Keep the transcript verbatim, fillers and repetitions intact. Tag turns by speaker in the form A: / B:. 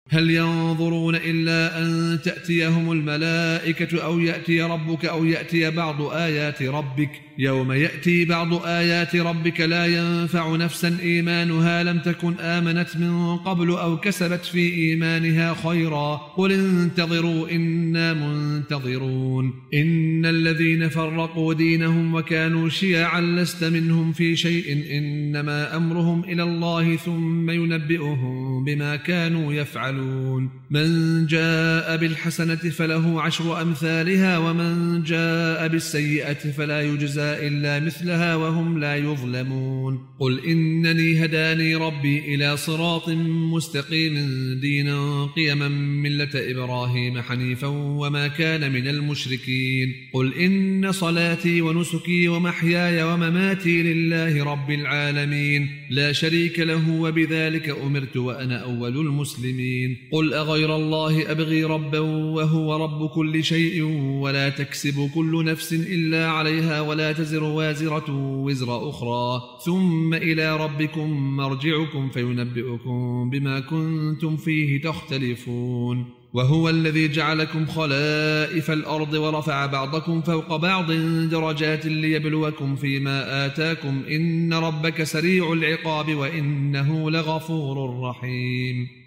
A: هل ينظرون إلا أن تأتيهم الملائكة أو يأتي ربك أو يأتي بعض آيات ربك يوم يأتي بعض آيات ربك لا ينفع نفسا إيمانها لم تكن آمنت من قبل أو كسبت في إيمانها خيرا قل انتظروا إنا منتظرون إن الذين فرقوا دينهم وكانوا شيعا لست منهم في شيء إنما أمرهم إلى الله ثم ينبئهم بما كانوا يفعلون من جاء بالحسنة فله عشر أمثالها ومن جاء بالسيئة فلا يجزى إلا مثلها وهم لا يظلمون قل إنني هداني ربي إلى صراط مستقيم دينا قيما ملة إبراهيم حنيفا وما كان من المشركين قل إن صلاتي ونسكي ومحياي ومماتي لله رب العالمين لا شريك له وبذلك أمرت وأنا أول المسلمين قل أغير الله أبغي ربا وهو رب كل شيء ولا تكسب كل نفس إلا عليها ولا تزر وازرة وزر أخرى ثم إلى ربكم مرجعكم فينبئكم بما كنتم فيه تختلفون وهو الذي جعلكم خلائف الأرض ورفع بعضكم فوق بعض درجات ليبلوكم فيما آتاكم إن ربك سريع العقاب وإنه لغفور رحيم